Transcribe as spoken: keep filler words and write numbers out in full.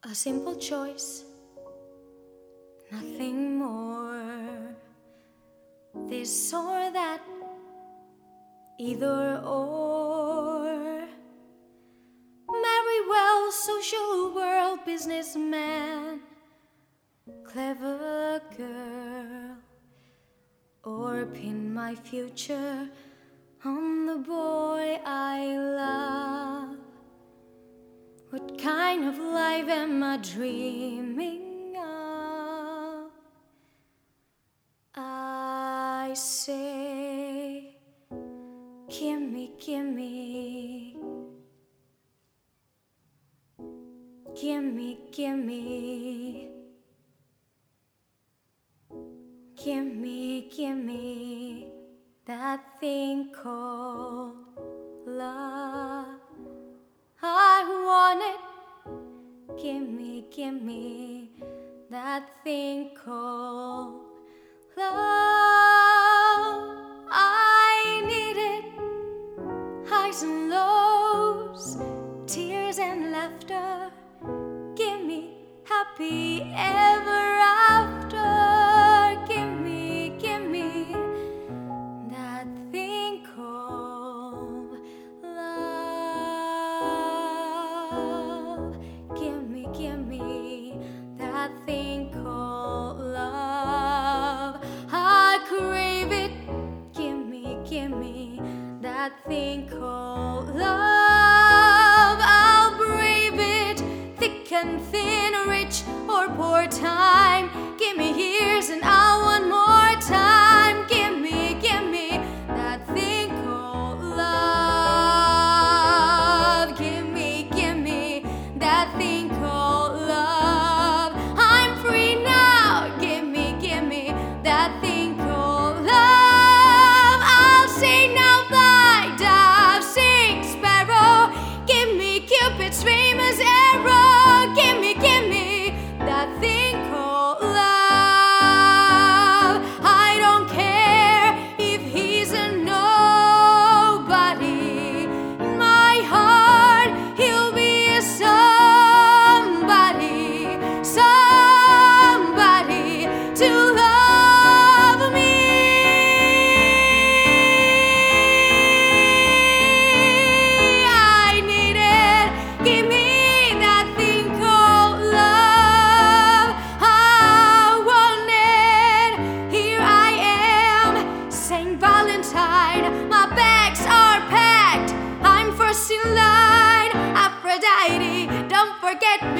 A simple choice, nothing more. This or that, either or. Marry well, social world, businessman, clever girl, or pin my future on the boy I love. What kind of life am I dreaming of? I say, gimme, gimme, gimme, gimme, gimme, gimme that thing called love. I want it, gimme, gimme that thing called love. I need it, highs and lows, tears and laughter. Gimme happy ever after. Gimme, gimme that thing called that thing called love. I crave it, gimme, gimme that thing called love. I'll brave it, thick and thin, rich or poor time. Gimme years and I'll want more time. Gimme, gimme that thing called love. Gimme, gimme that thing called love. That thing called love. I'll say now thy dove, sing sparrow. Gimme Cupid's famous arrow. Gimme, gimme that thing called love. I don't care if he's a nobody. In my heart he'll be a somebody, somebody to love. My bags are packed, I'm first in line. Aphrodite, don't forget me.